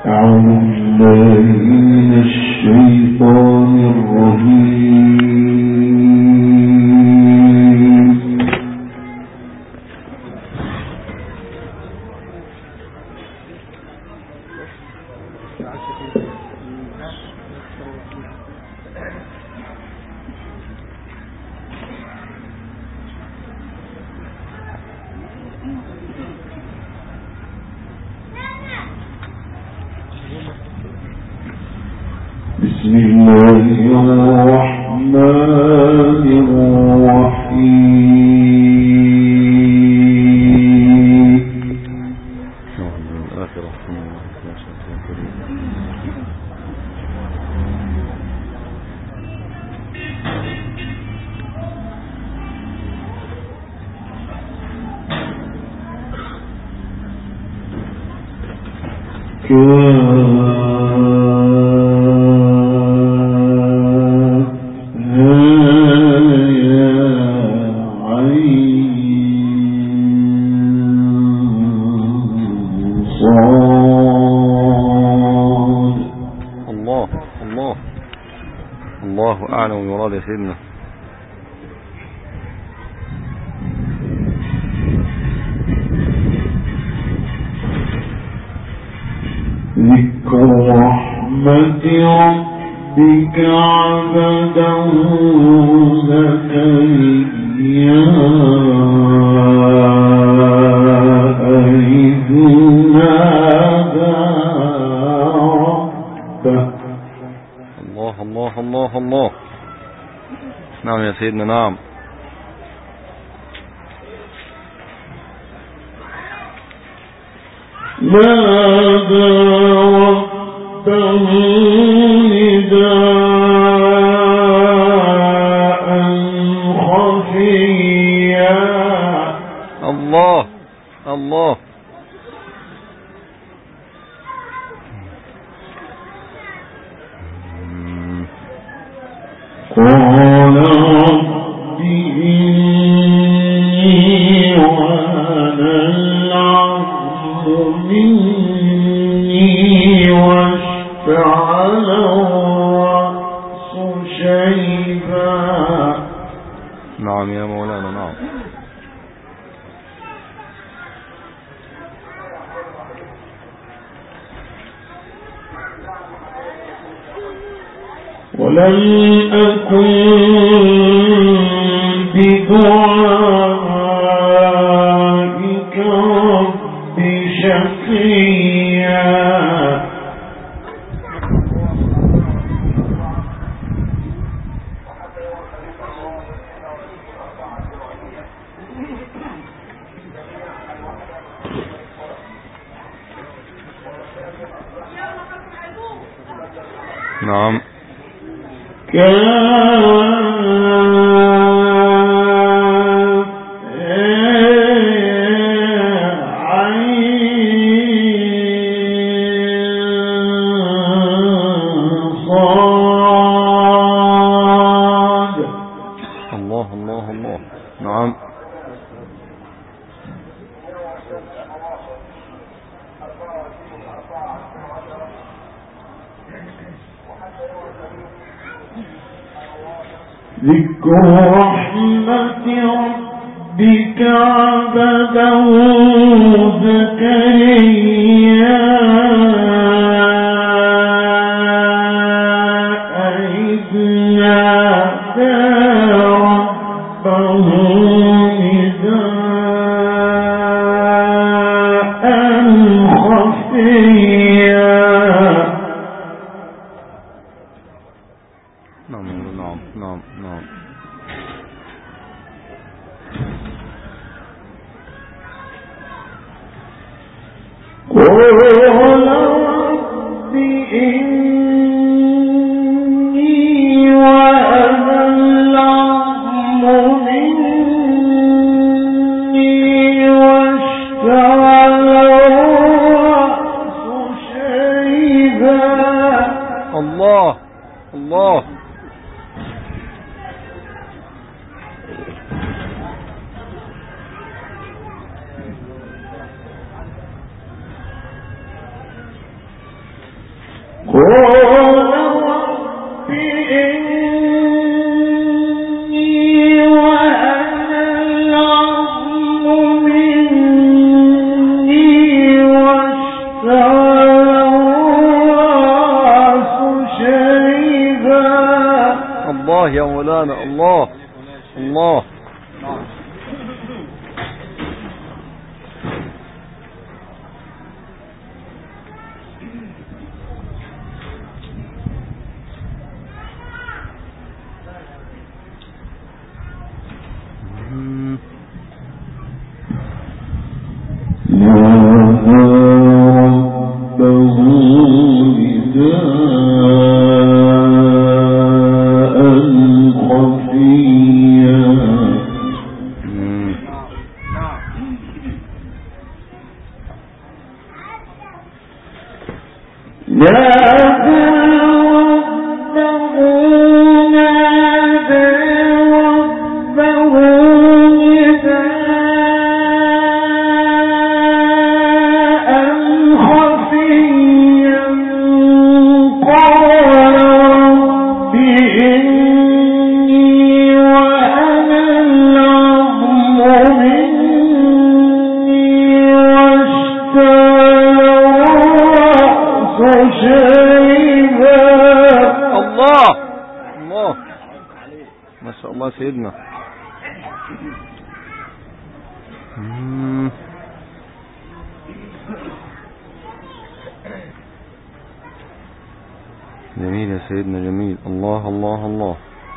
بسم الله الرحمن الرحيم. الله أعلم بمراد سيدنا. ذكر رحمة ربك عبده زكريا إذ نادى ربه. الله الله الله. نعم يا سيدنا، نعم. نادى ربه نداء خفيا. الله الله. قال رب إني وأنا العظم مني واشتعل الرأس شيبا. نعم يا مولانا، نعم. ولم أكن بدعائك رب شقيا. نعم. الله الله الله. نعم. ذكر رحمة ربك عبده زكريا إذ نادى ربه نداء خفيا. نعم نعم نعم نعم. قال رب إني وأنا العظم مني واشتعل الرأس شيبا. الله الله. الله يا مولانا الله الله سيدنا. جميل يا سيدنا جميل. الله الله الله.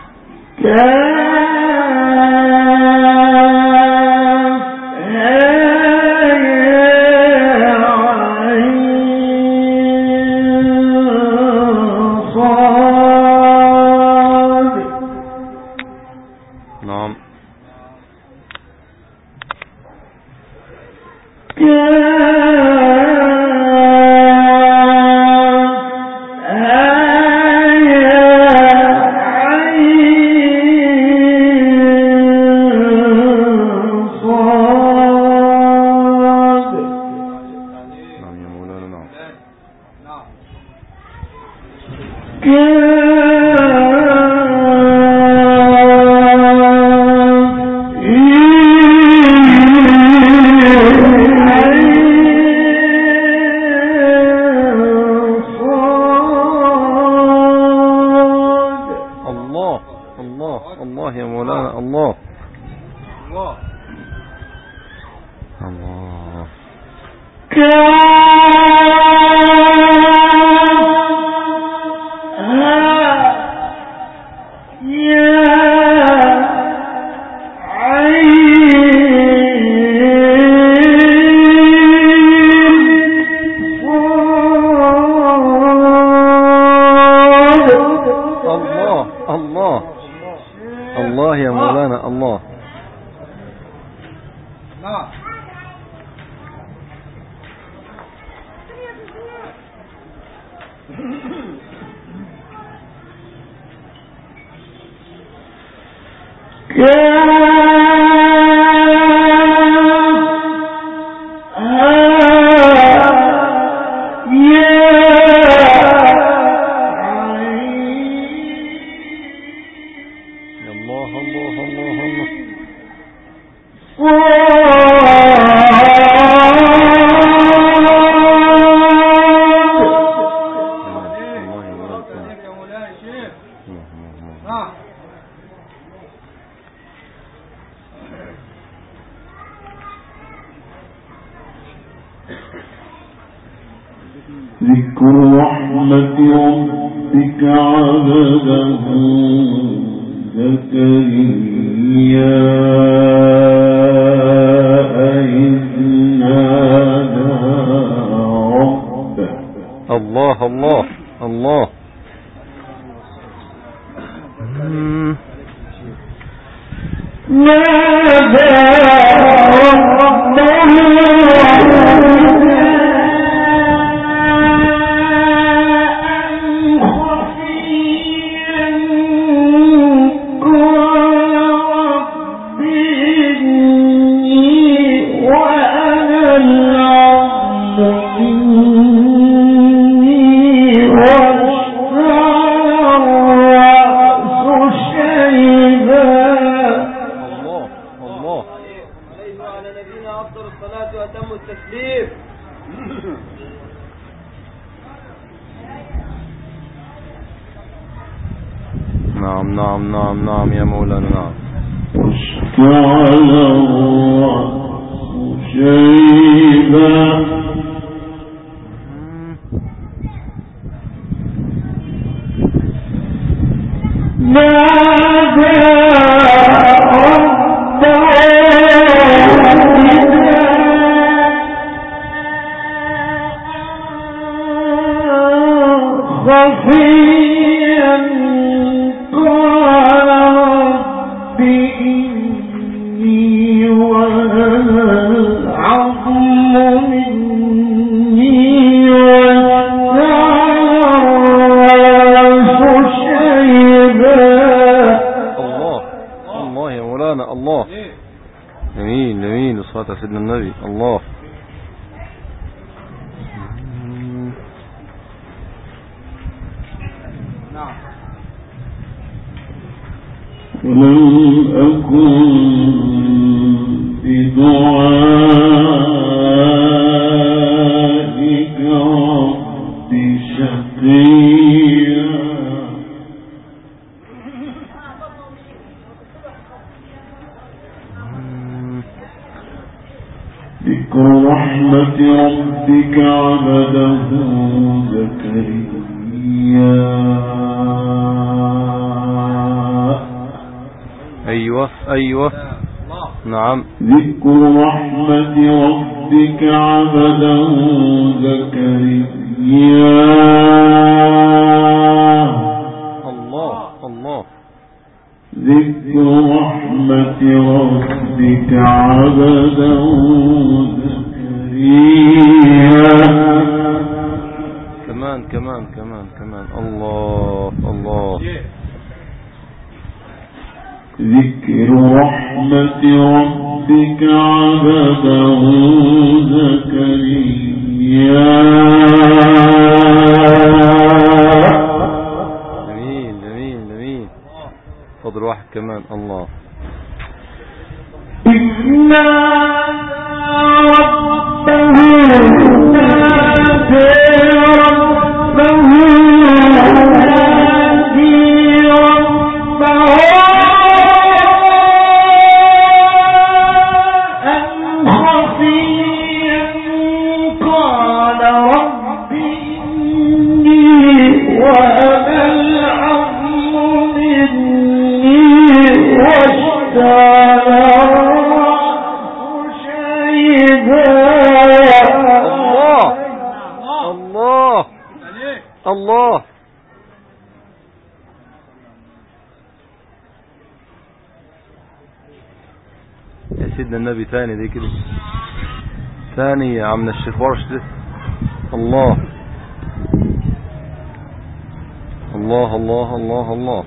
ذكر رحمة ربك عبده زكريا إذ نادى ربه. الله الله الله. نادى ربه وأنا على نبينا أفضل الصلاة وأتم التسليم. نعم نعم نعم نعم يا مولانا. نعم. واشتعل الرأس شيبا نادى ربه خفيا قال رب إني وهن العظم مني والرأس شيبا. الله الله يا مولانا. الله جميل جميل. الصلاة على سيدنا النبي. الله. ولم أكن بدعائك رب شقيا. ذكر رحمة ربك عبده زكريا. أيوة أيوة. نعم. ذكر رحمة ربك عبده زكريا. الله الله. ذكر رحمة ربك عبده زكريا. كمان كمان كمان كمان. الله الله. ذكر رحمة ربك عبده زكريا. جميل جميل جميل. فضل واحد كمان. الله. إنا ربه نادى ربه نادي ربه الله. يا سيدنا النبي ثاني دي كده. ثاني يا عم الشيخ ورش ده. الله الله الله الله الله.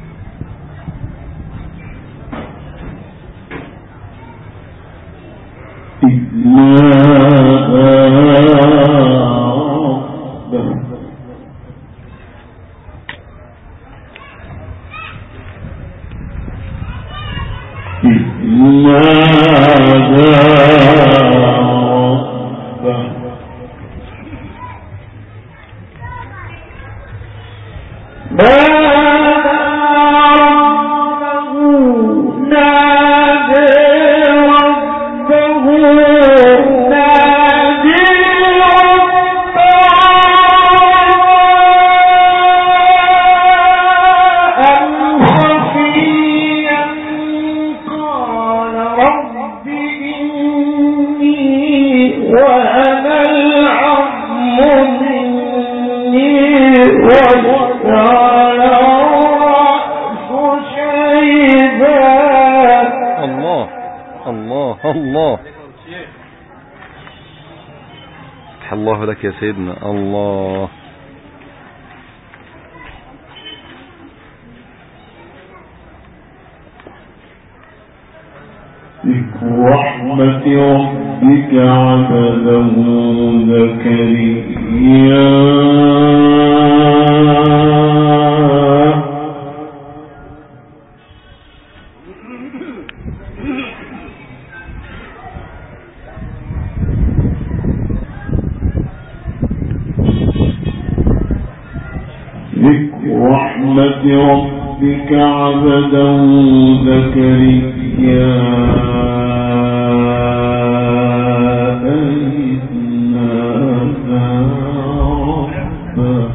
الله. الله لك يا سيدنا. الله. ذكر رحمة ربك عبده زكريا. ربك عبدا زكريا إذ نادى ربه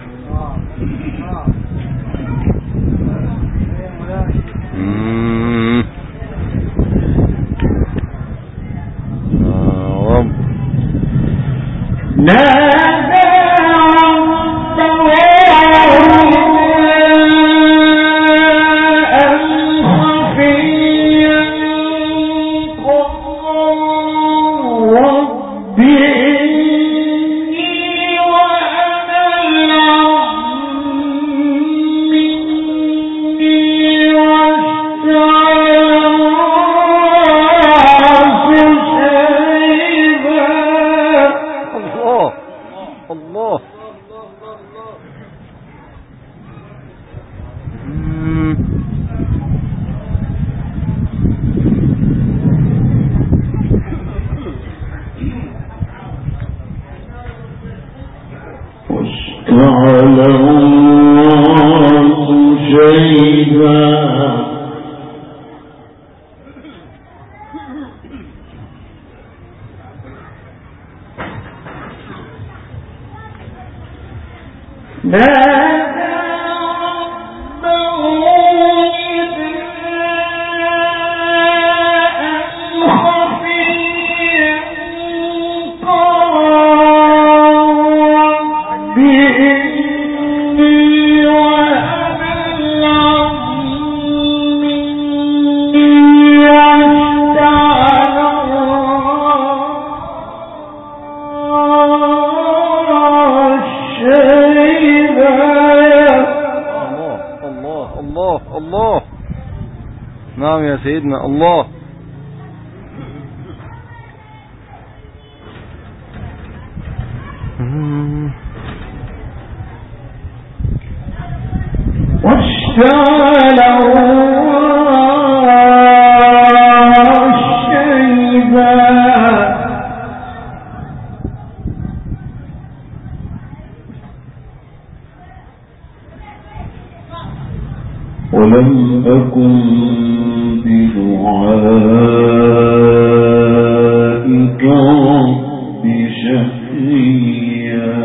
نعم يا سيدنا الله. واشتعل شيبا ولم أكن بدعائك رب شقيا.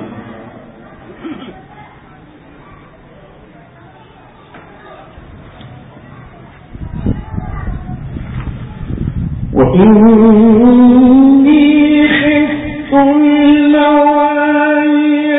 وإني خفت الموالي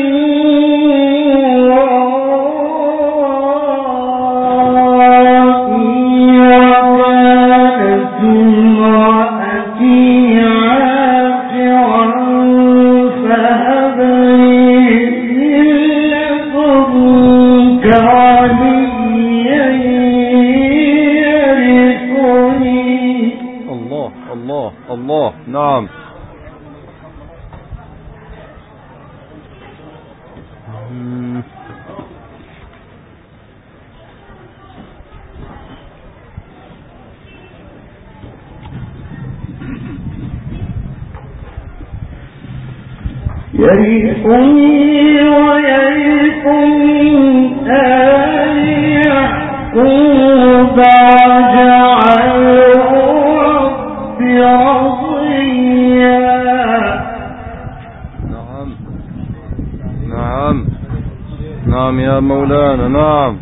الله. نعم. يرثني ويرث من آل يعقوب واجعله رب رضيا. نعم يا مولانا. نعم.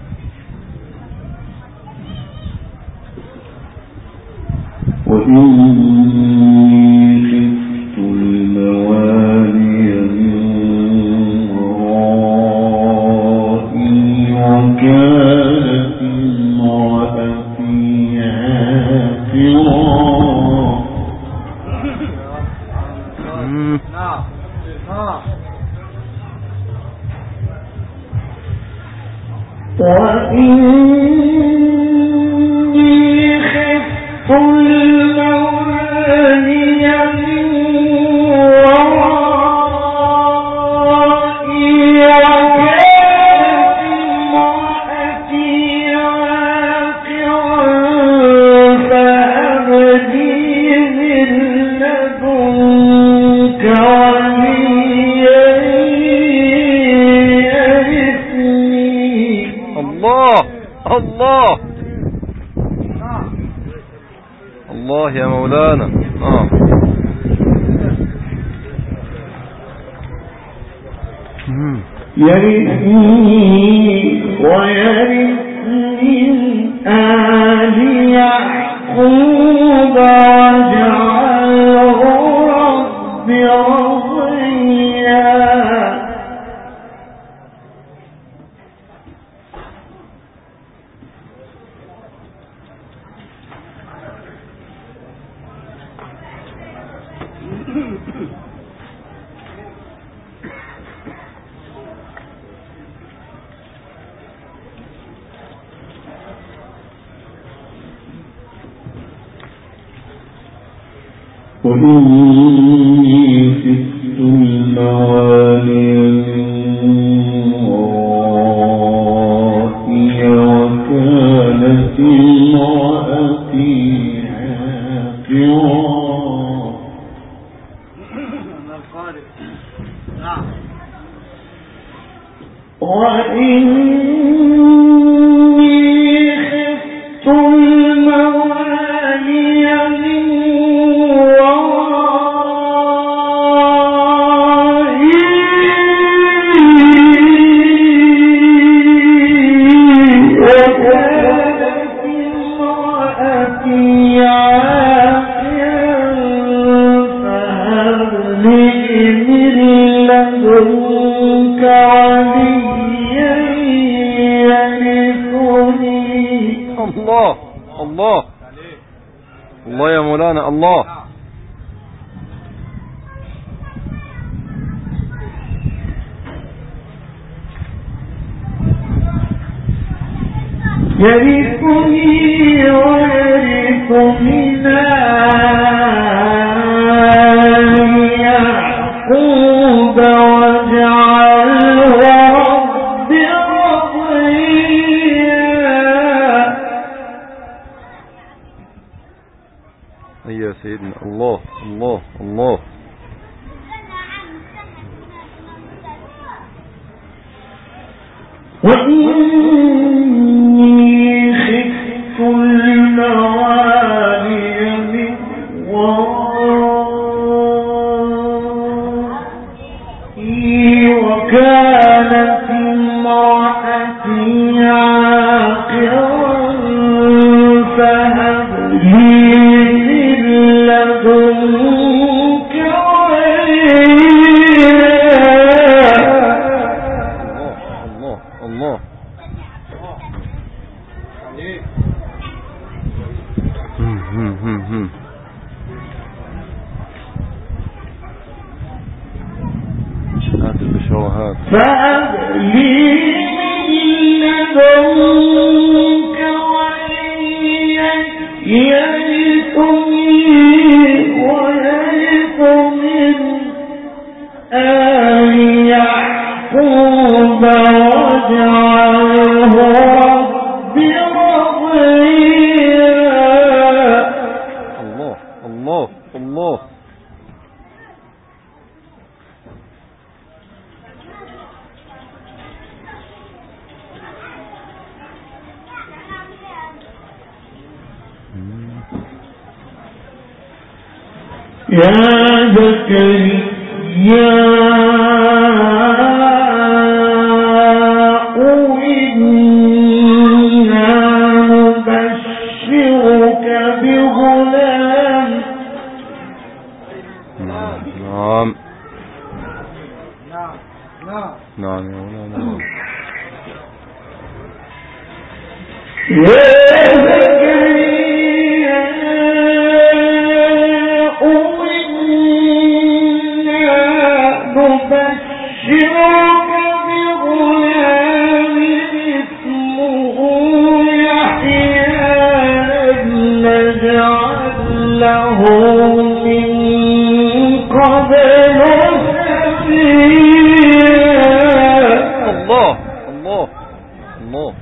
وإني خفت الموالي من ورائي وكانت امرأتي عاقرا. وإني خفت الموالي من ورائي وكانت امرأتي عاقرا فهب لي من لدنك وليا يرثني مولانا. يرثني ويرث من آل يعقوب واجعله رب رضيا. وإني خفت الموالي من ورائي وكانت امرأتي عاقرا وإني خفت الموالي من الله يا مولانا الله. يرثني ويرث من آل يعقوب واجعله رب رضيا. يا سيدنا الله الله الله. وإني خفت الموالي من ورائي وكانت امرأتي عاقرا فهب لي من لدنك الله. هات البشوات. فهب لي من لدنك وليا يرثني ويرث من آل يعقوب واجعله رب رضيا. الله الله الله. يا زكريا إنا نبشرك بغلام. نعم نعم يا مولانا. يا زكريا نبشرك بغلام اسمه يحيى نجعل له من قبل سميا. الله الله الله.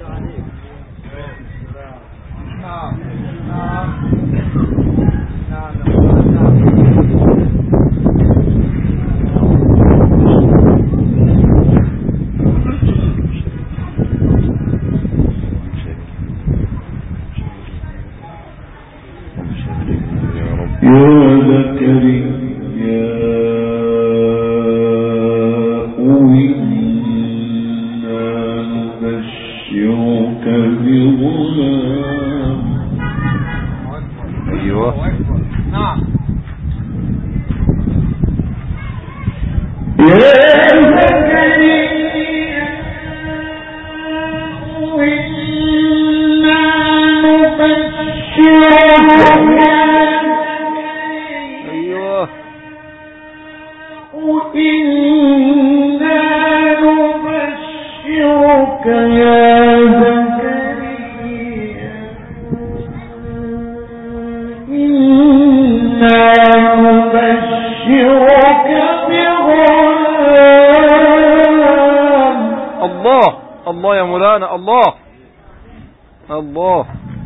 الله يا مولانا، الله الله.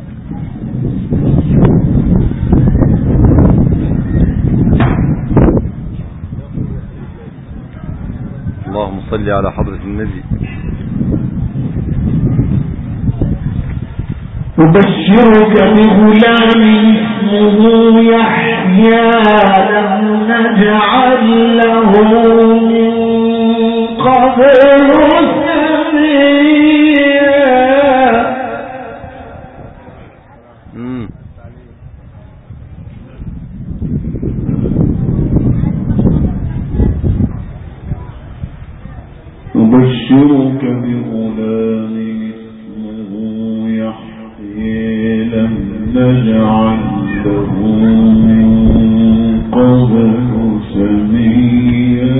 اللهم صل على حضرة النبي. نبشرك بغلام اسمه يحيى لم نجعل له من قبل نبشرك بغلام اسمه يحيى لم نجعل له من قبل سميا.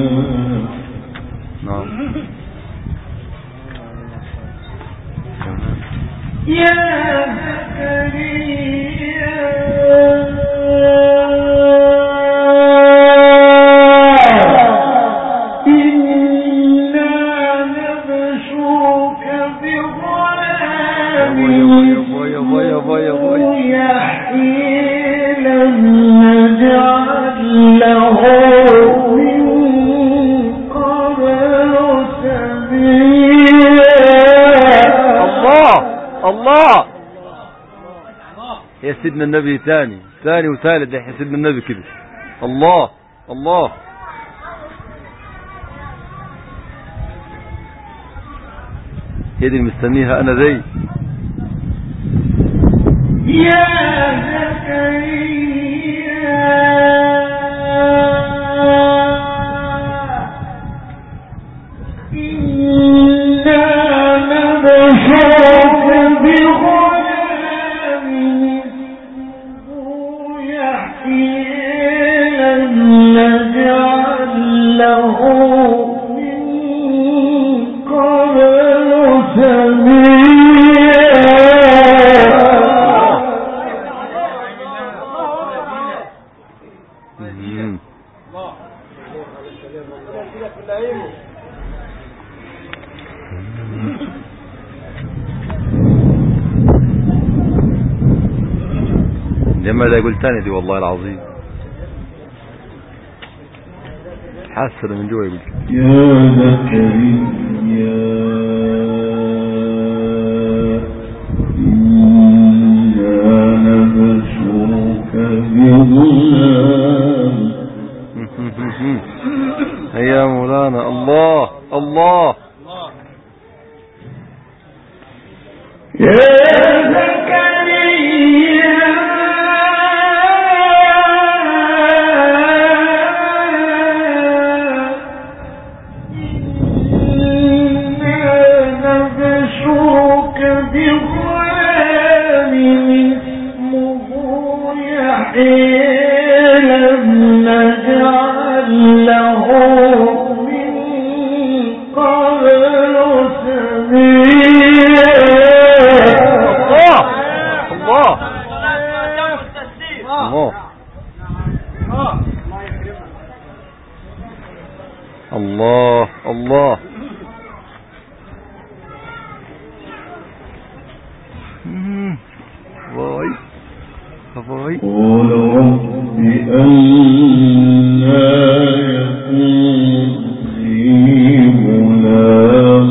يا زكريا الله يا سيدنا النبي. ثاني وثالث يا سيدنا النبي كده. الله الله. هي دي مستنيها انا زي يا زكريا لما لا يقول تاني دي والله العظيم حاسر من جوا يقول يا زكريا إنا نبشرك بغلام. يا مولانا. الله الله. الله الله. باي باي. قال رب أنى يكون لي غلام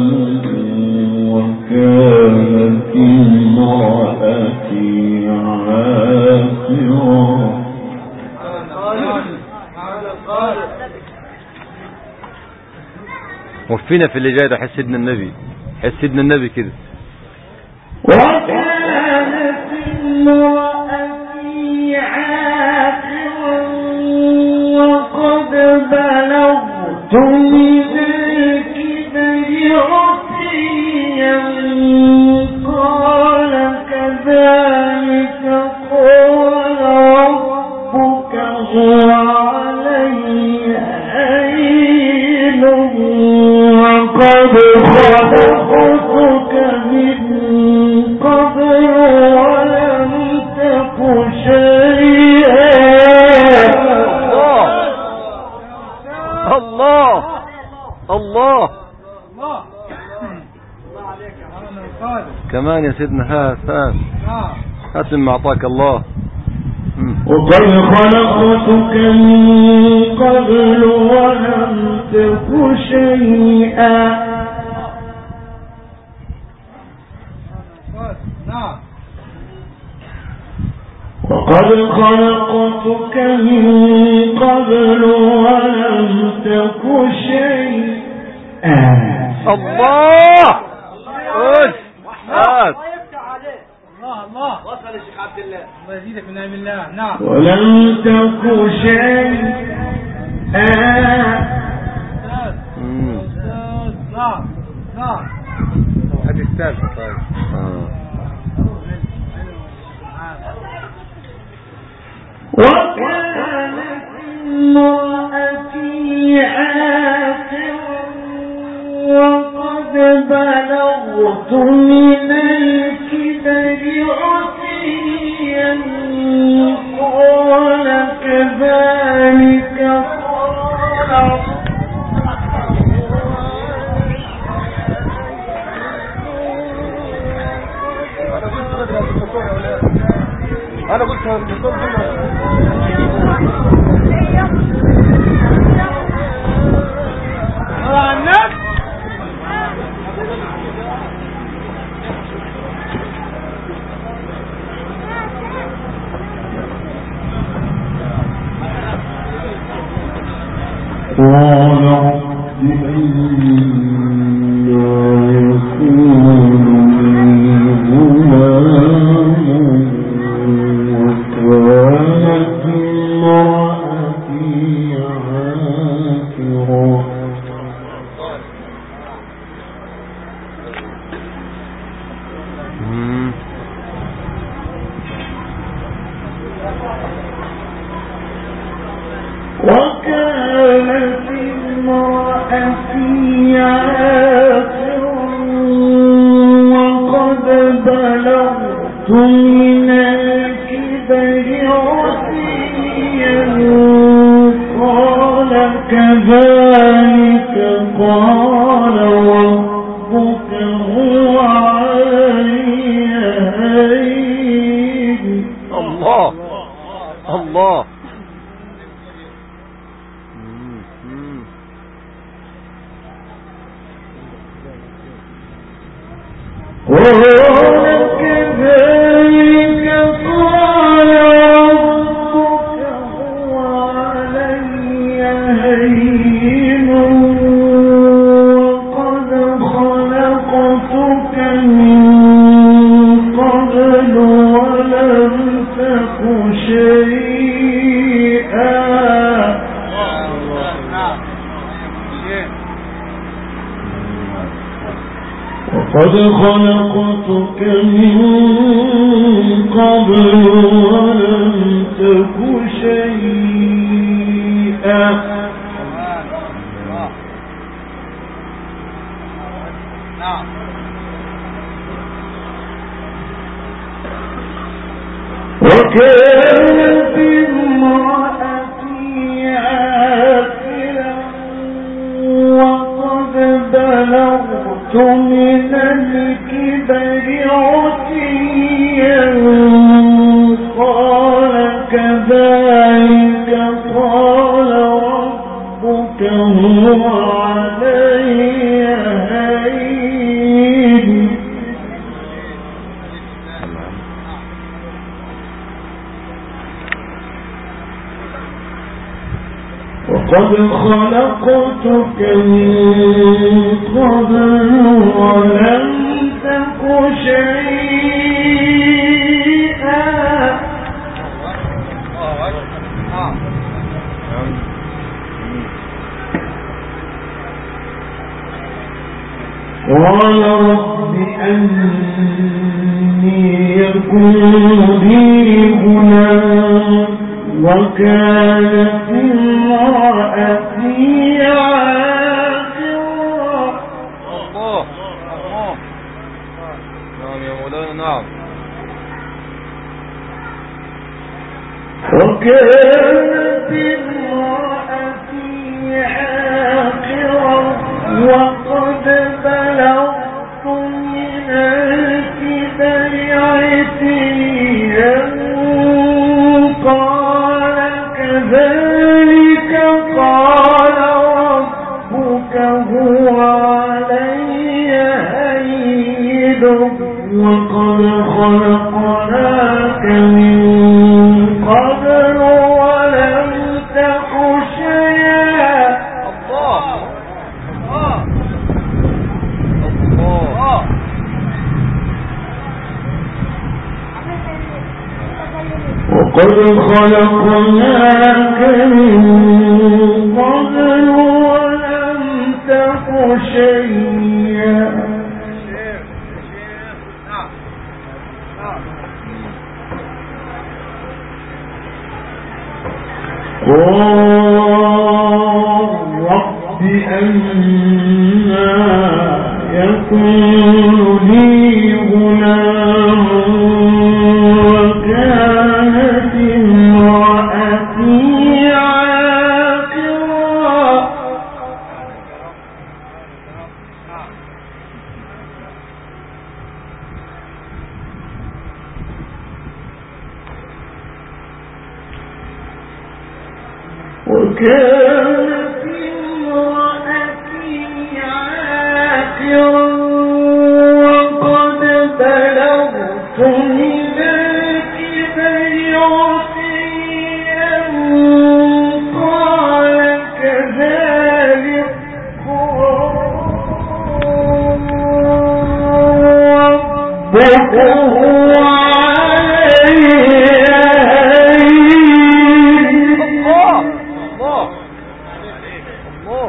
وكانت امرأتي عاقرا. وفينا في اللي جاي ده. حس سيدنا النبي، حس سيدنا النبي كده. وكانت امرأتي عاقرا وقد بلغت من الكبر عتيا قال كذلك قال ربك هو علي هين وقد خلقتك من قبل ولم تك شيئا. الله الله كمان يا سيدنا. هات مما اعطاك الله. وقد خلقتك من قبل ولم تك شيئا. وقد خلقتك من قبل ولم تك شيئا. الله هات. الله وصل الشيخ عبد الله، الله يزيدك من نعم الله. نعم. ولم تك شيئا. نعم. هذه الثالثة. طيب وكانت امرأتي عاقرا وقد بلغت من الكبر عتيا قال كذلك قال أنا قلت قال وكانت امرأتي عاقرا وقد بلغت من الكبر عتيا قال كذلك قال ربك هو علي هين. الله الله. قال كذلك قال ربك هو علي هين وقد خلقتك من قبل ولم تك شيئا. وقد خلقتك من قبل ولم تك شيئا. وكانت امرأتي عاقرا وقد بلغت من الكبر عتيا قال كذلك قال ربك هو علي هين. وقد خلقتك من قبل ولم تك شيئا قال رب أني يكون لي غلام وكانت امرأتي عاقرا. الله الله. نعم يا مولانا نعم. وكانت امرأتي عاقرا وقد بلغت من الكبر عتيا. قال كذلك قال ربك هو علي هين وقد خلقناك من قبل ولم تك شيئا. الله الله. وقد خلقناك من قبل ولم تك شيئا. قال رب أنى يكون لي غلام وكانت امرأتي عاقرا. وكانت امرأتي عاقرا وقد بلغت من الكبر عتيا. قال كذلك ربك هو علي هين. الله الله.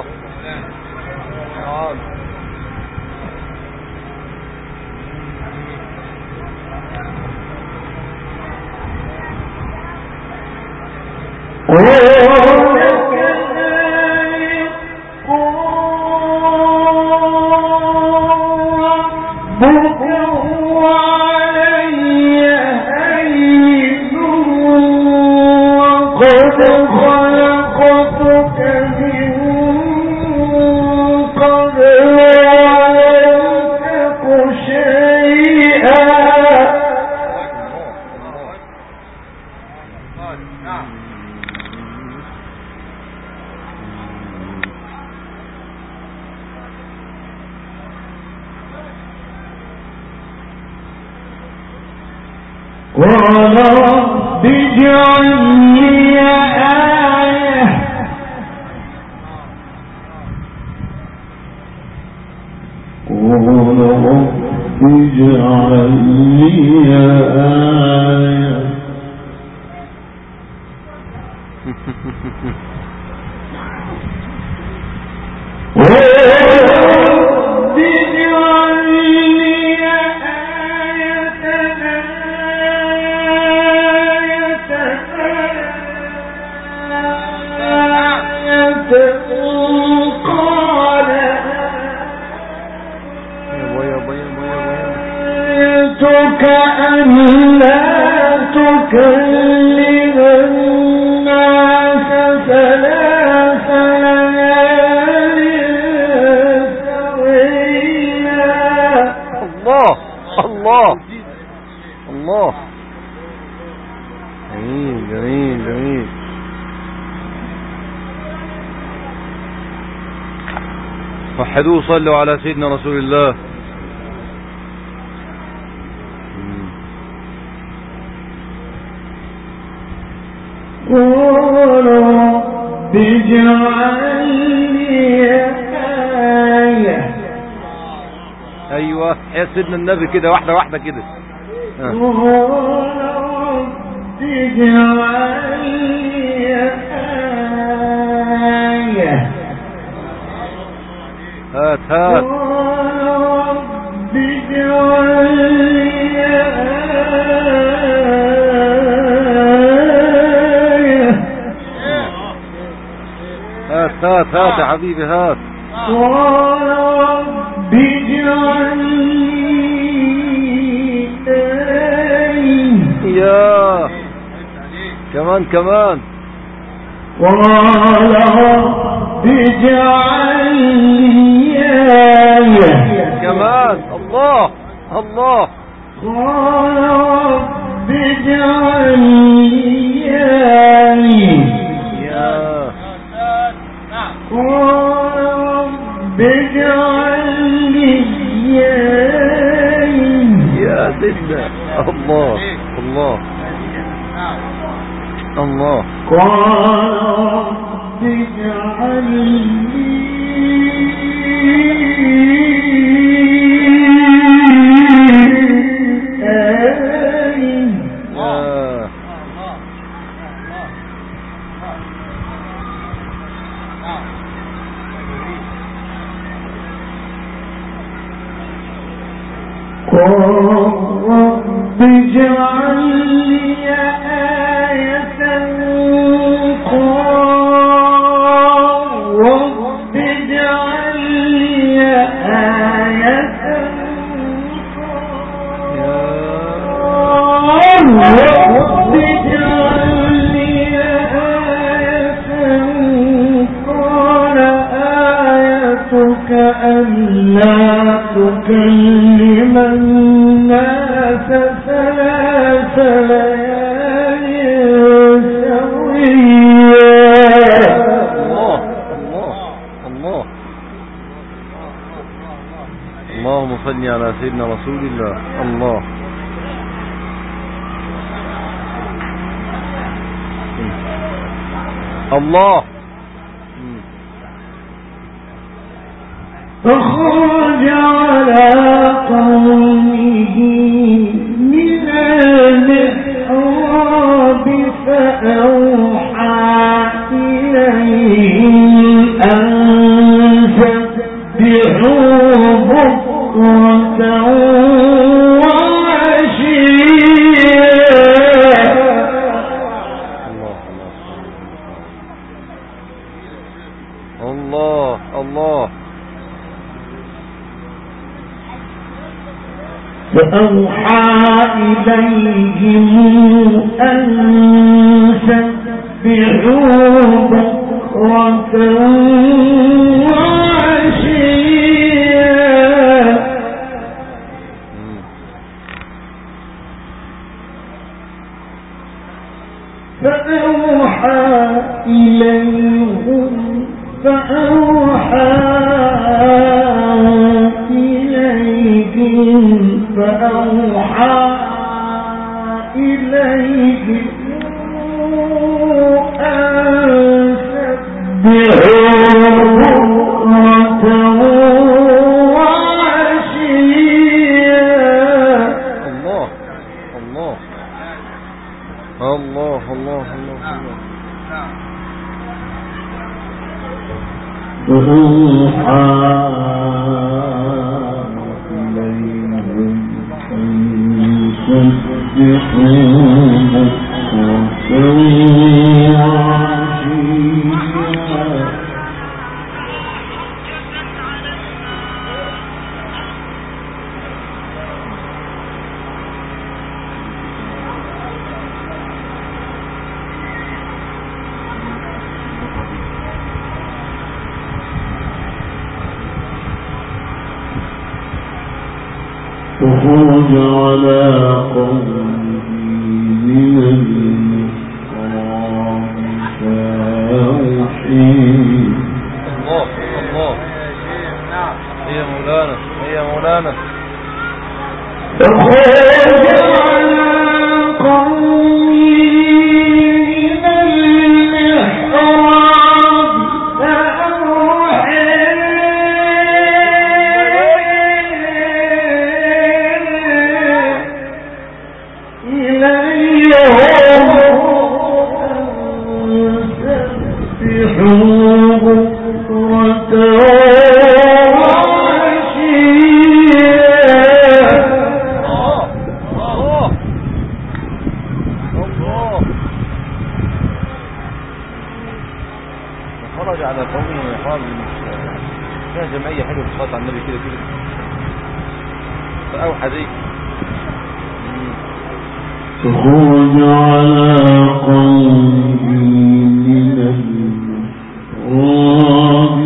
قال رب اجعل لي آية قال رب اجعل لي آية ألا تكلم الناس ثلاث ليال سويا. الله الله الله. جميل جميل جميل. وحدوه صلوا على سيدنا رسول الله. قال رب اجعل لي آية. ايوه يا سيدنا النبي كده واحدة واحدة كده. قال رب اجعل لي آية. هات قال رب اجعل لي آية. هات يا حبيبي هات. قال رب اجعل لي آية. يا كمان قال رب اجعل لي آية. كمان. الله. قال رب اجعل لي آية. يا قال رب اجعل لي آية. يا سيدنا. الله. قال رب اجعل لي آية. قال رب اجعل لي آية. قال رب اجعل لي آية. قال رب اجعل لي آية. قال آيتك ألا تكلم الناس 3 ليال سويا. اللهم صل على سيدنا رسول الله. الله. فخرج على قومه من المحراب فأوحى إليهم أن سبحوا بكرة وعشيا. الله. فأوحى إليهم أن سبحوا بكرة وعشيا. فأوحى إليهم أن سبحوا بكرة وعشيا. الله. فأوحى إليهم أن سبحوا بكرة وعشيا. فخرج على قومه من المحراب فأوحى. الله. هي مولانا. فخرج على قومه من المحراب خرج على قومه ويقال فيها جمعية حلوة الصلاة على النبي كده كده فأوحى دي فخرج على قومه من المحراب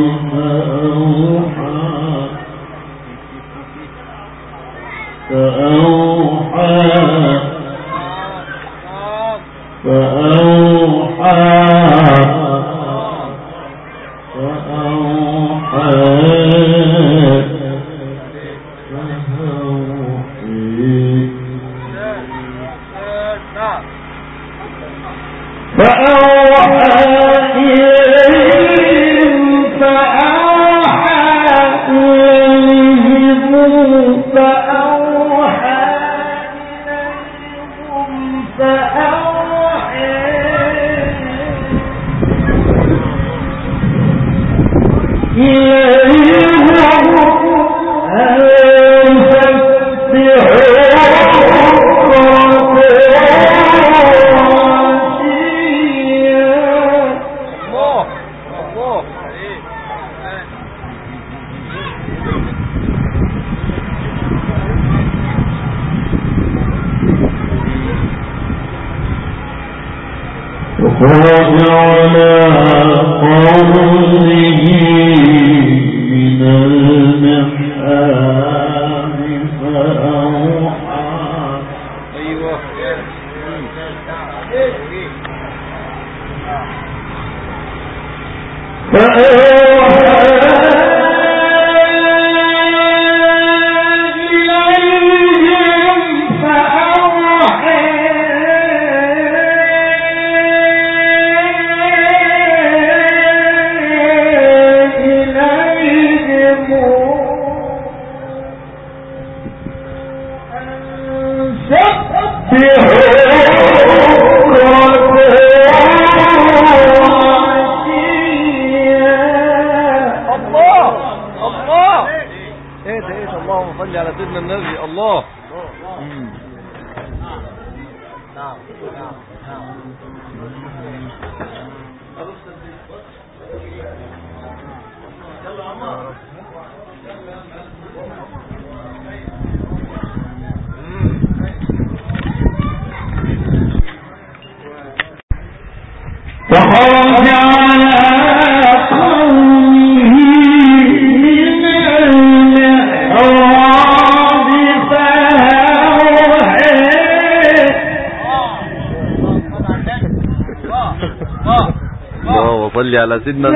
صلي على سيدنا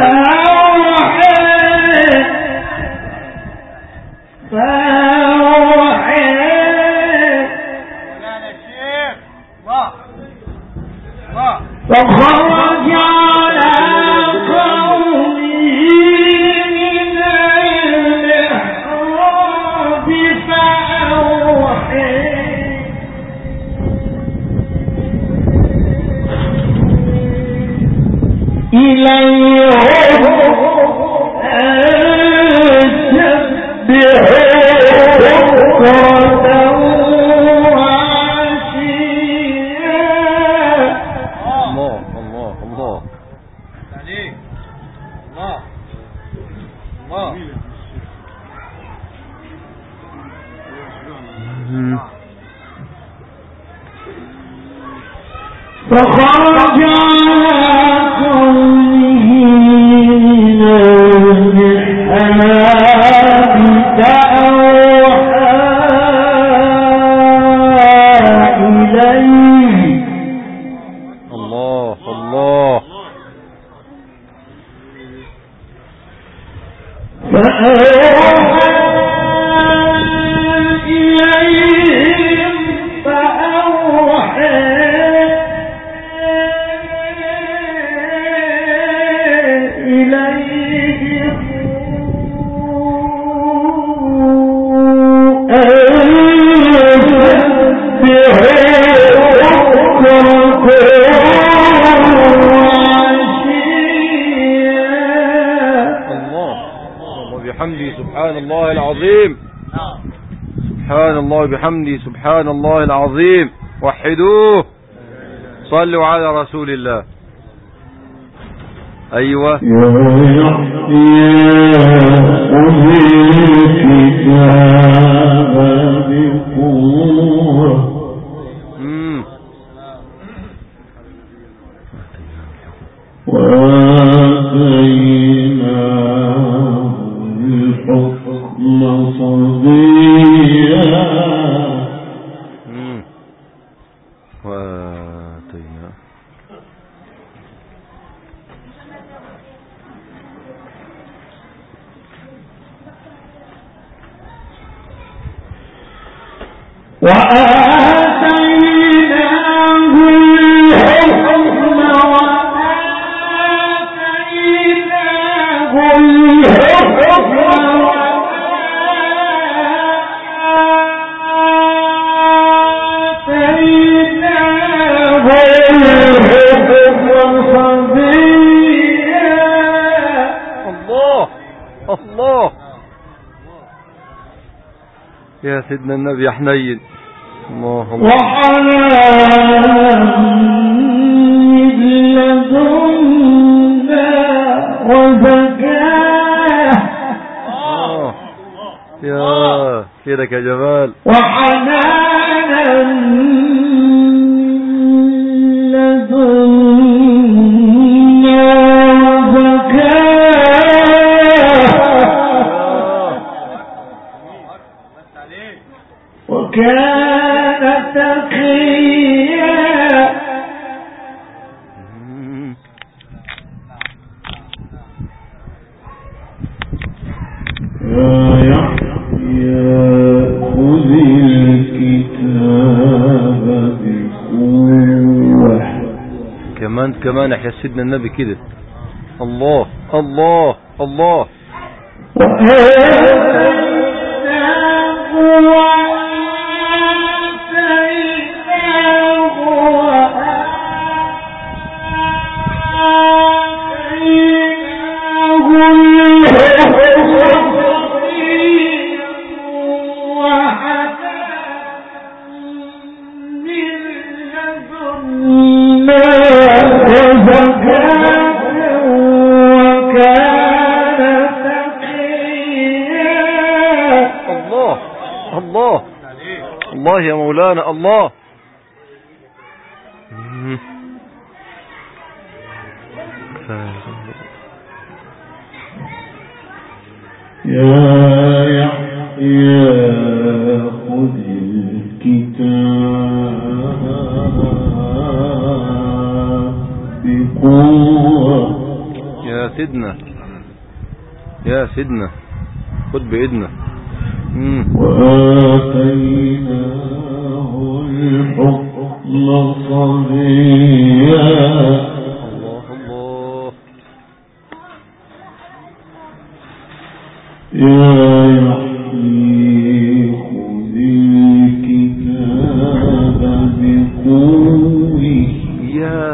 وبحمده سبحان الله العظيم. سبحان الله وبحمده سبحان الله العظيم. وحدوه. صلوا على رسول الله. أيوة. يا سيدنا النبي يا حنين. الله الله. وحنان لدنا وزكاة. يا كيدك يا جمال. وحنانا لدنا وزكاة. وكان تقيا. خذ الكتاب بقوة. كمان يا سيدنا النبي كده. الله الله الله. الله يا مولانا الله. يا يحيى خذ الكتاب بقوة. يا سيدنا خذ بإذنه. وآتيناه الحكم صبيا. الله الله. يا يحيى خذ الكتاب بقوة. يا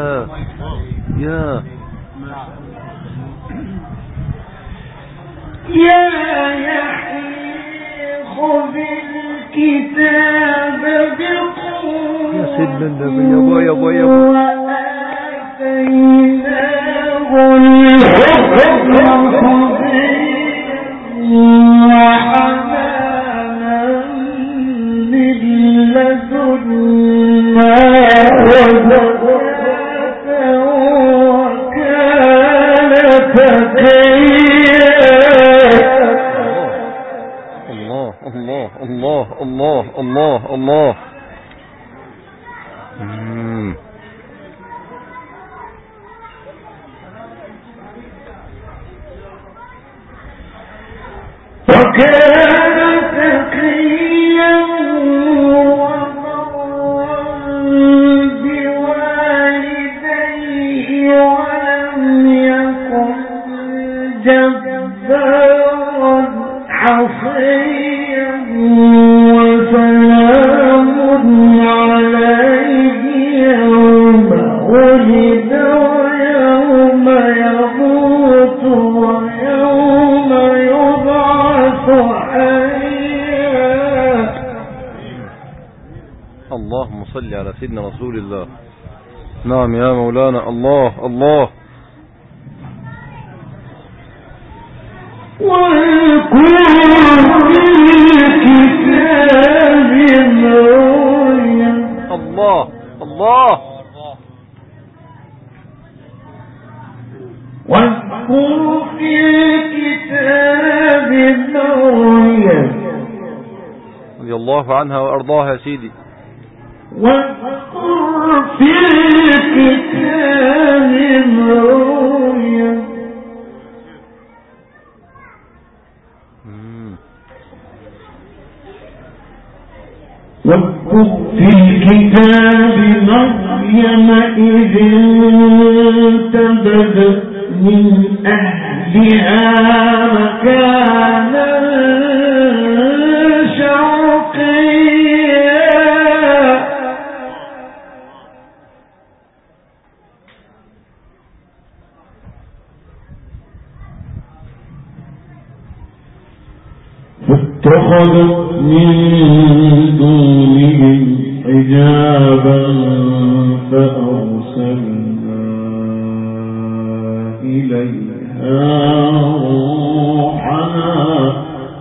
خذ الكتاب بقوة. يا سيدنا النبي يا بايا وآتيناه الحكم صبيا وحنانا من لدنا وزكاة وكان تقيا. الله الله الله الله. وكان تقيا وبرا بوالديه ولم يكن جبارا عصيا. وسلام عليه يوم ولد ويوم يموت ويوم يبعث صل على سيدنا رسول الله. نعم يا مولانا. الله الله. الله الله. واذكر في الكتاب مريم رضي الله عنها وأرضاها يا سيدي. واذكر في الكتاب مريم واذكر في الكتاب مريم إذ انتبذت من أهلها مكانا شرقيا فاتخذت من دونهم حجابا فأرسلنا إليها روحنا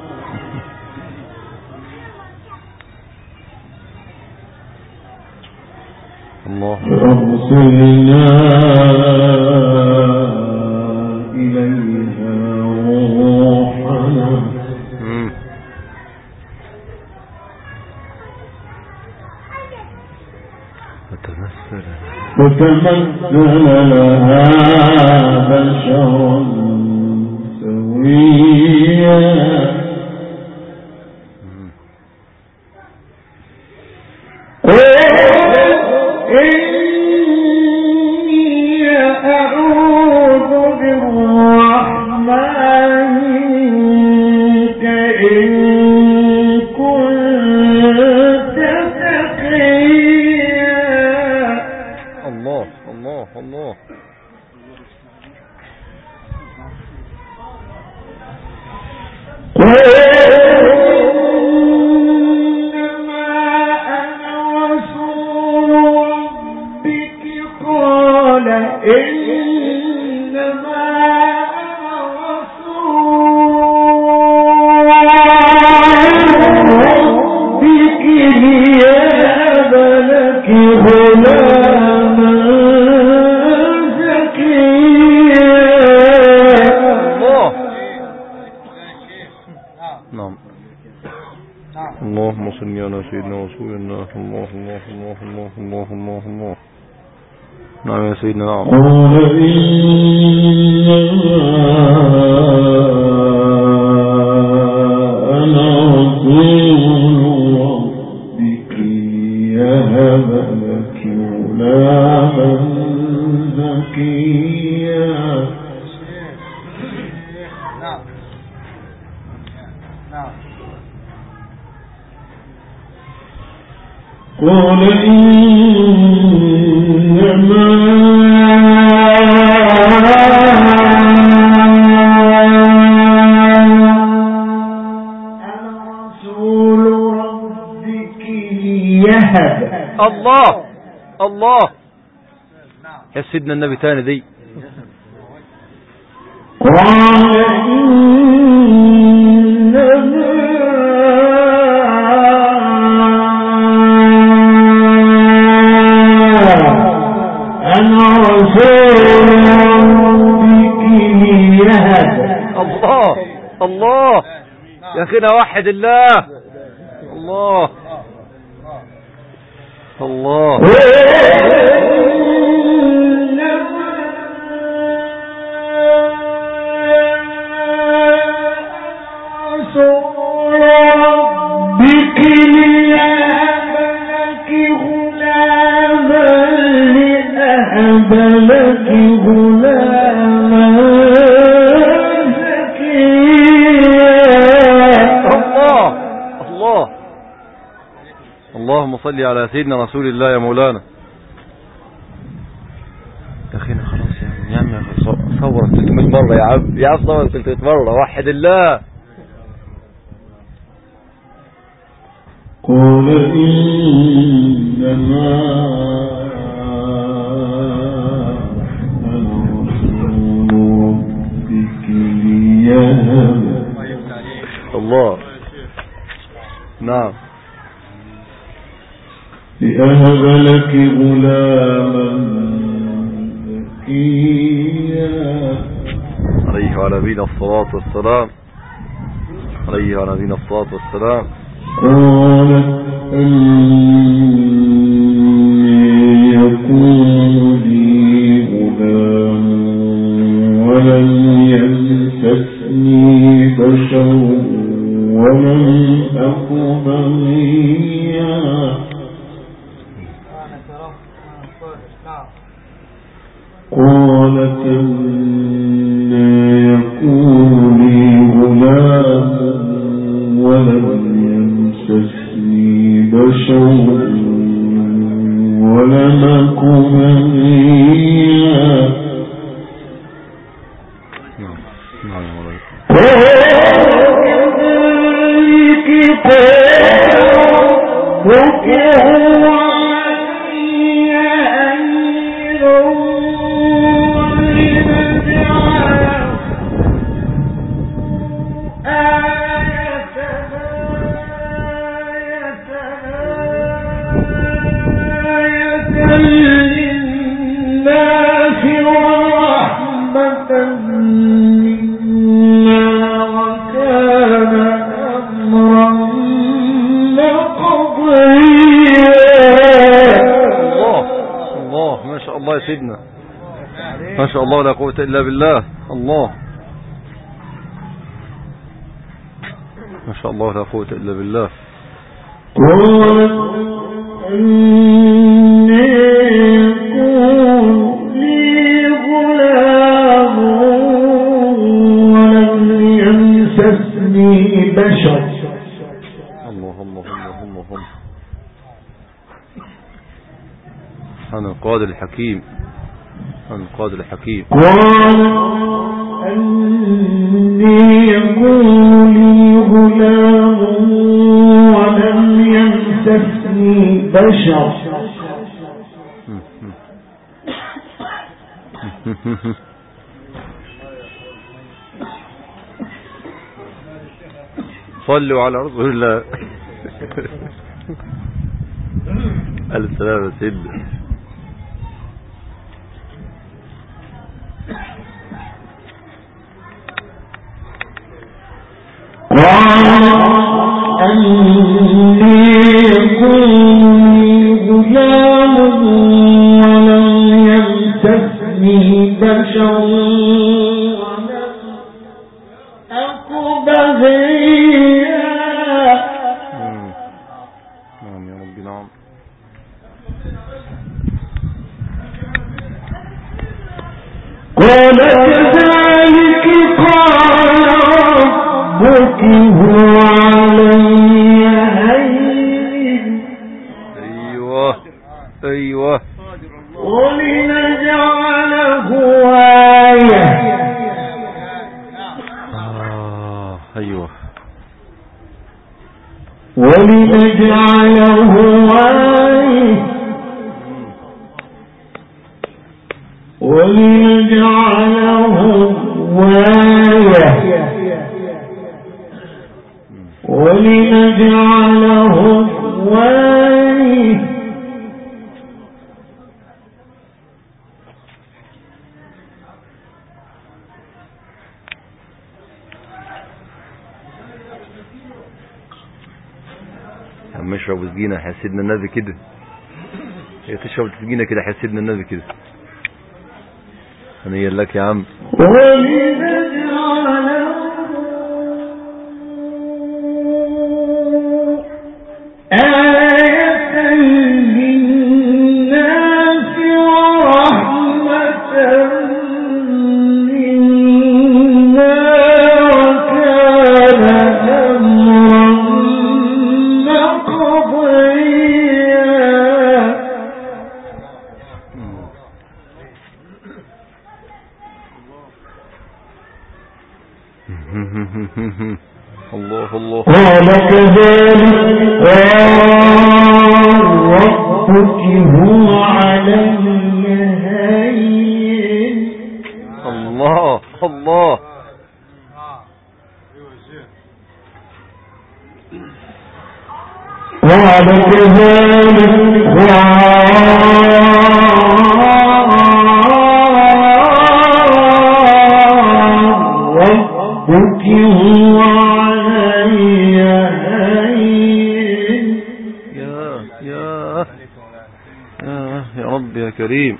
الله. فأرسلنا إليها روحنا فتمثل لها بشرا سويا إني أعوذ بالرحمن منك إن كنت تقيا. الله الله الله. إنما أنا رسول ربك قال إنما أنا رسول ربك ليهب لك غلاما زكيا. الله. نعم. اللهم صل على سيدنا رسول الله. الله الله الله الله الله الله الله. نعم يا سيدنا. نعم. قال إنما أنا رسول ربك يهب لك غلاما زكيا. قال إنما أنا رسول ربك ليهب. الله الله. يا سيدنا النبي تاني دي. قال إنما أنا رسول ربك ليهب. الله الله. يا أخينا وحد الله. الله الله. اللهم صل على سيدنا رسول الله يا مولانا. يا اخينا خلاص يا عم صور 300 مرة يا عم. يا عم صور 300 مرة. وحد الله. قال إنما أنا رسول ربك ليهب الله. نعم. لأهب لك غلاما زكيا عليه وعلى نبينا الصلاة والسلام. عليه وعلى نبينا الصلاة والسلام. قالت أني يكون لي غلام ولم يمسسني بشر ولم أك بغيا قالت أني يكون لي غلام ولم يمسسني بشر ولم أك بغيا ما شاء الله لا قوة إلا بالله. الله ما شاء الله لا قوة إلا بالله. قالت إني يكون لي غلام ولم يمسسني بشر. الله الله الله الله الله. سبحان القادر الحكيم. سبحان القادر الحكيم. قال أني يكون لي غلام ولم يمسسني بشر. صلوا على رسول الله. السلام سيدنا. أني يكون لي غلام ولم يمسسني بشر ولم أك بغيا. نعم يا رب نعم. قال كذلك قال ربك هو علي هين. أيوة ولنجعله آية. أيوة ولنجعله آية. ولنجعله آية. ولنجعله آية. عم اشرب سجينة حسيدنا النبي كده. هي تشرب سجينة كده حسيدنا النبي كده. هنيا لك يا عم. آية للناس ورحمة منا وكان أمرا مقضيا. الله الله. قال كذلك ربك هو علي هين. الله الله. قال كذلك ربك هو علي هين. يا رب يا كريم.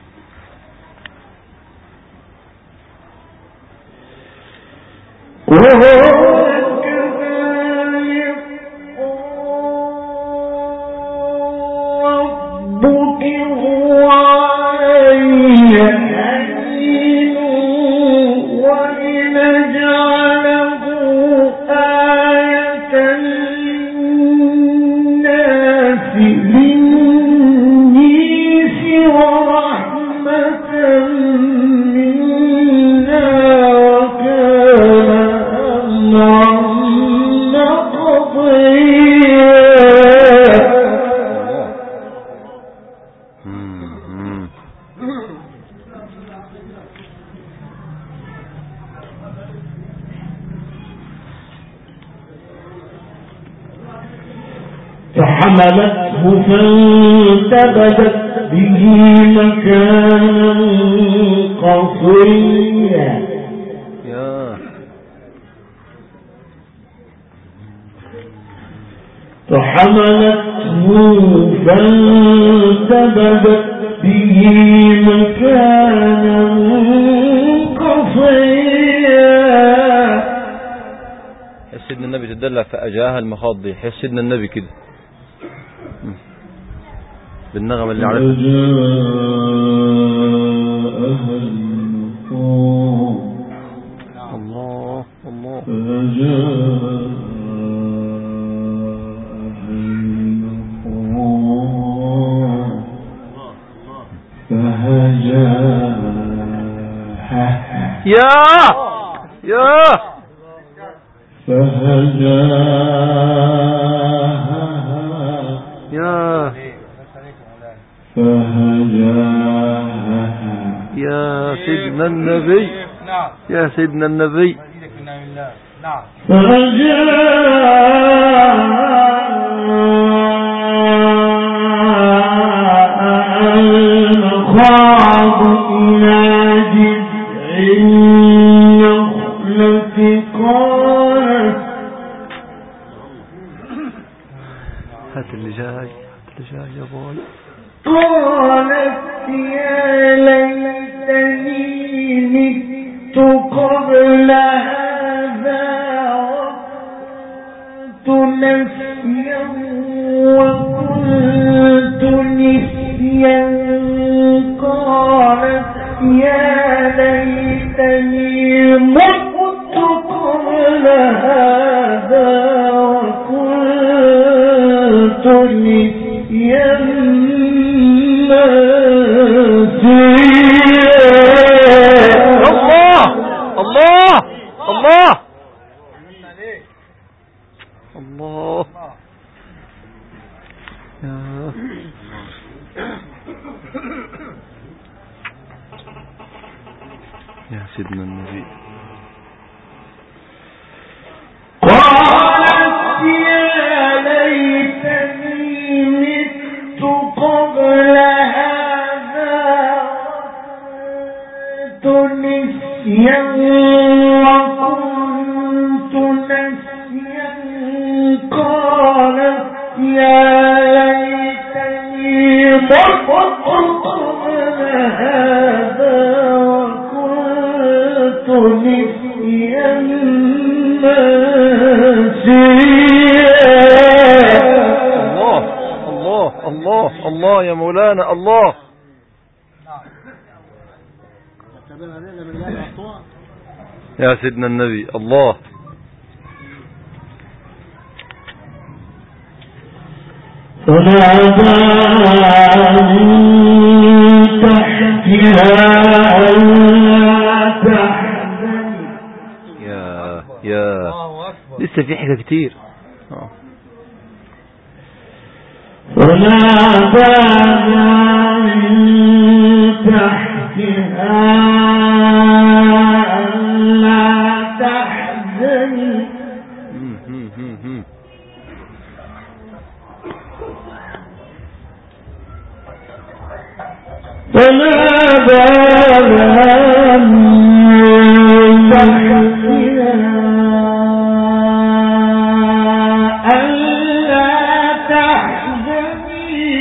فحملته فانتبذت به مكانا قصيا. فحملته فانتبذت به مكانا قصيا. سيدنا النبي تدلع فأجاها المخاض دي. حس سيدنا النبي كده بالنغمة اللي عرفها. الله الله. يا يا سيدنا النبي. يا سيدنا النبي. المخاض إلى جذع النخلة هات اللي جاي يا بوي. قالت يا ليتني مت قبل هذا وكنت نسيا قالت يا ليتني مت قبل هذا وكنت نسيا الله الله الله الله. يا سيدنا النبي. قالت يا ليتني مت قبل هذا وكنت نسيا قالت يا ليتني مت قبل هذا وكنت نسيا الله الله الله الله يا مولانا الله. يا سيدنا النبي الله. فنادى من تحتها ألا تحزن يا الله أكبر. لسه في حاجة كتير. فنادى من تحتها ألا تحزن فنادى من تحتها ألا تحزني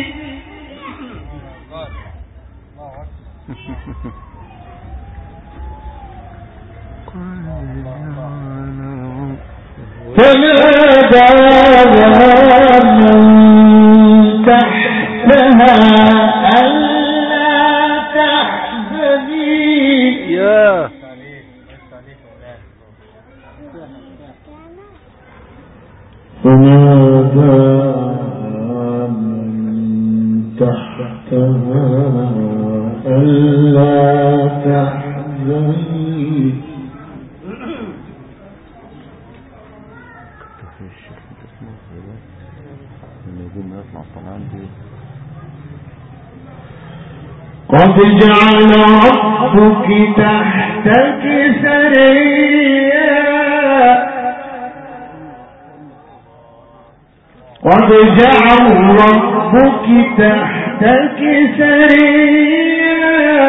فنادى من تحتها ألا تحزني يا فنادى من تحتها ألا تحزني قد جعل ربك تحتك سريا قد جعل ربك تحتك سريا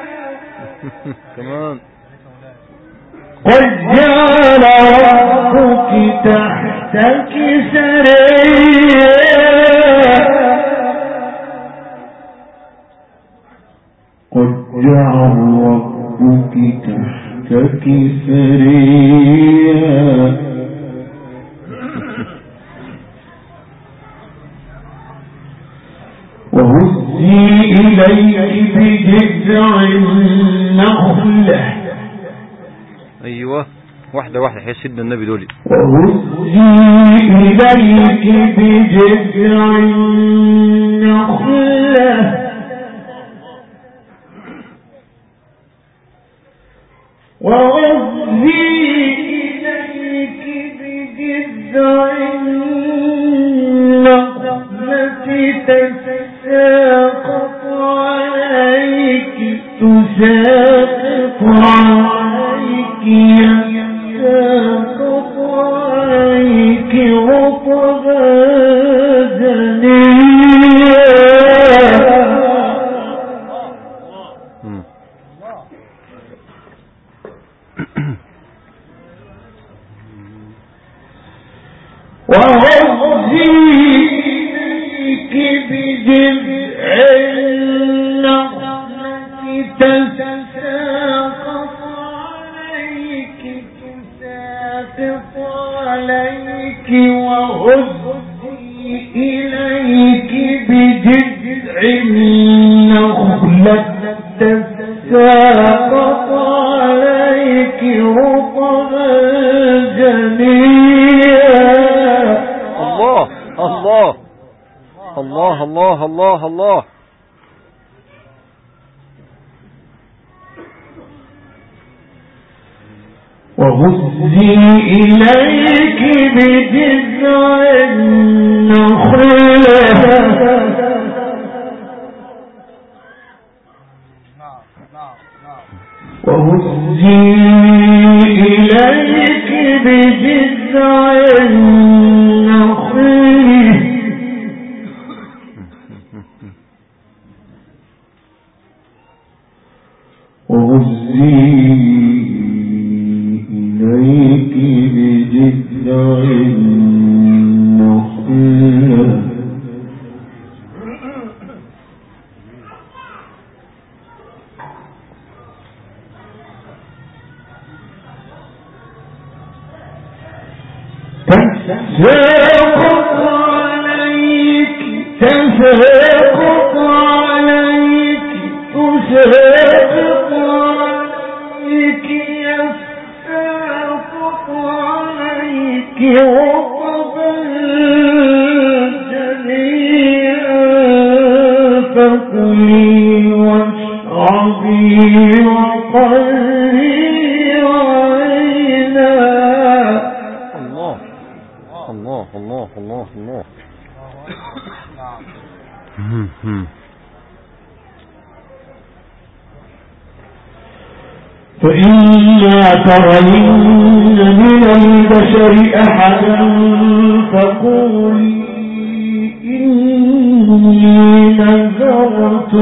كمان قد جعل ربك تحتك سريا قد جعل ربك تحتك سريا وهزي إليك بجذع النخلة ايوه واحدة واحدة حيث سيدنا النبي دولي. وهزي إليك بجذع النخلة وهزي إليك بجذع النخلة تساقط عليك تساقط عليك يساقط عليك رطبا جنيا وهزي إليك بجذع النخلة تساقط عليك وهزي إليك بجذع النخلة تساقط عليك رطبا جنيا الله الله الله الله الله الله. وهزي إليك بجذع النخلة وهزي إليك بجذع النخلة وهزي إليك بجذع النخلة تساقط عليك تساقط عليك تساقط عليك يساقط عليك رطبا جنيا فكلي واشربي وقري عينا الله الله الله. فإما ترين من البشر أحدا فقولي إني نذرت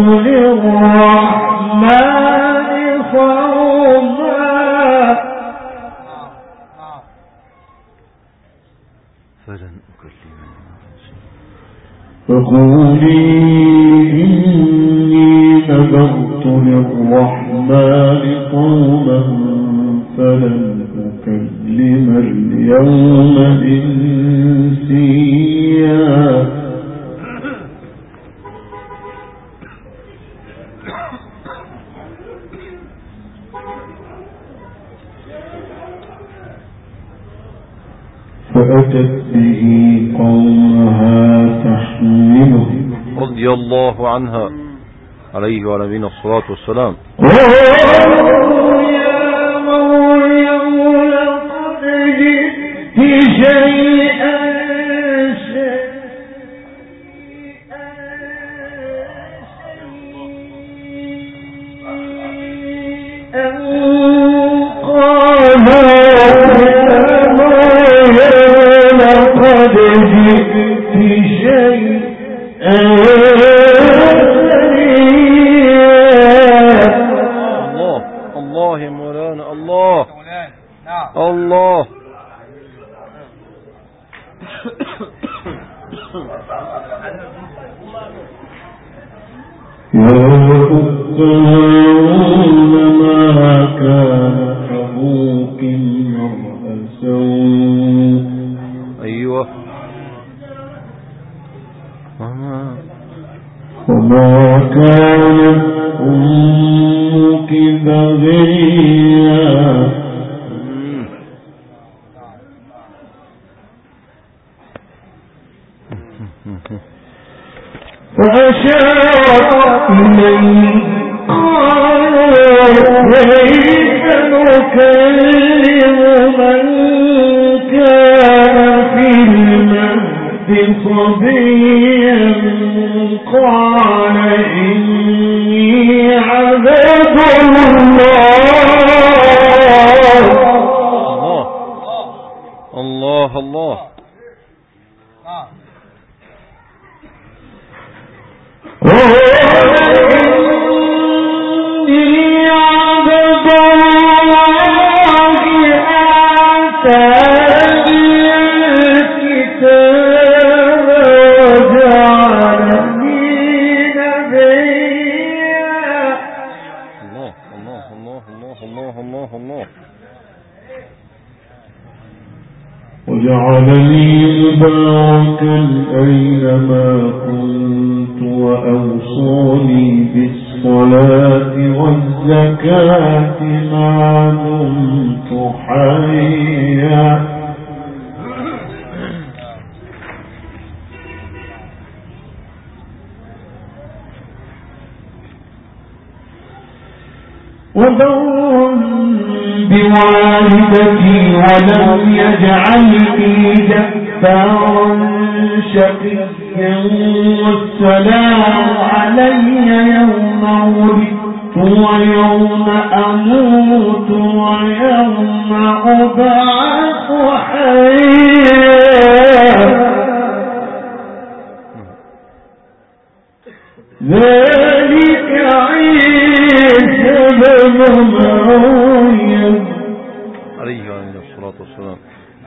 للرحمن صوما فلن أكلم الناس. فقولي إني نذرت للرحمن صوما فلن أكلم اليوم إنسيا. فأتت به قومها تحمله رضي الله عنها عليه وعلى نبينا الصلاة والسلام. قالوا يا مريم لقد جئت شيئا الله يا مولانا الله الله. يا أخت هارون ما كان أبوك امرأ سوء. أيوة. وما كانت أمك بغيا. فأشارت إليه قالوا كيف نكلم من كان في المهد صبيا قال إني عبد الله الله الله. وجعلني مباركا أينما كنت وأوصاني بالصلاة والزكاة ما دمت حيا. وبرا بوالدتي ولم يجعلني جبارا شقيا والسلام علي يوم ولدت ويوم أموت ويوم أبعث حيا. ذلك عيسى بن مريم عليه الصلاة والسلام.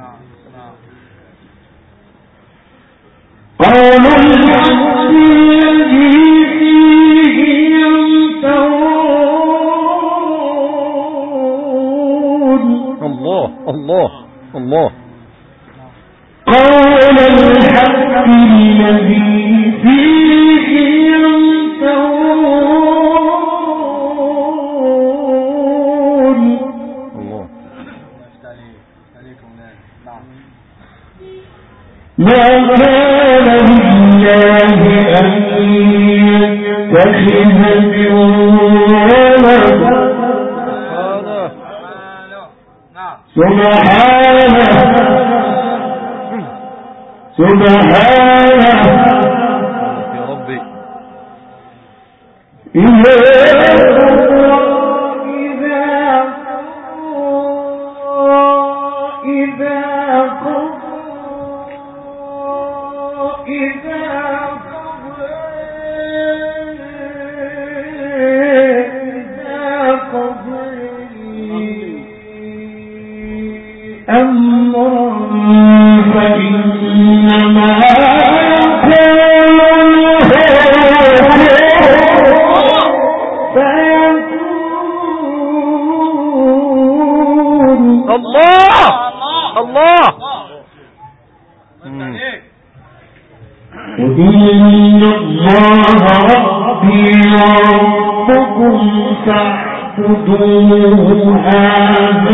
قالوا الحق الذي فيه يمترون. الله الله الله. قال الحق الذي فيه يمترون. الله. ما كان لله أن يتخذ من ولد سبحانه سبحانه يا ربي وإن الله ربي وربكم فاعبدوه هذا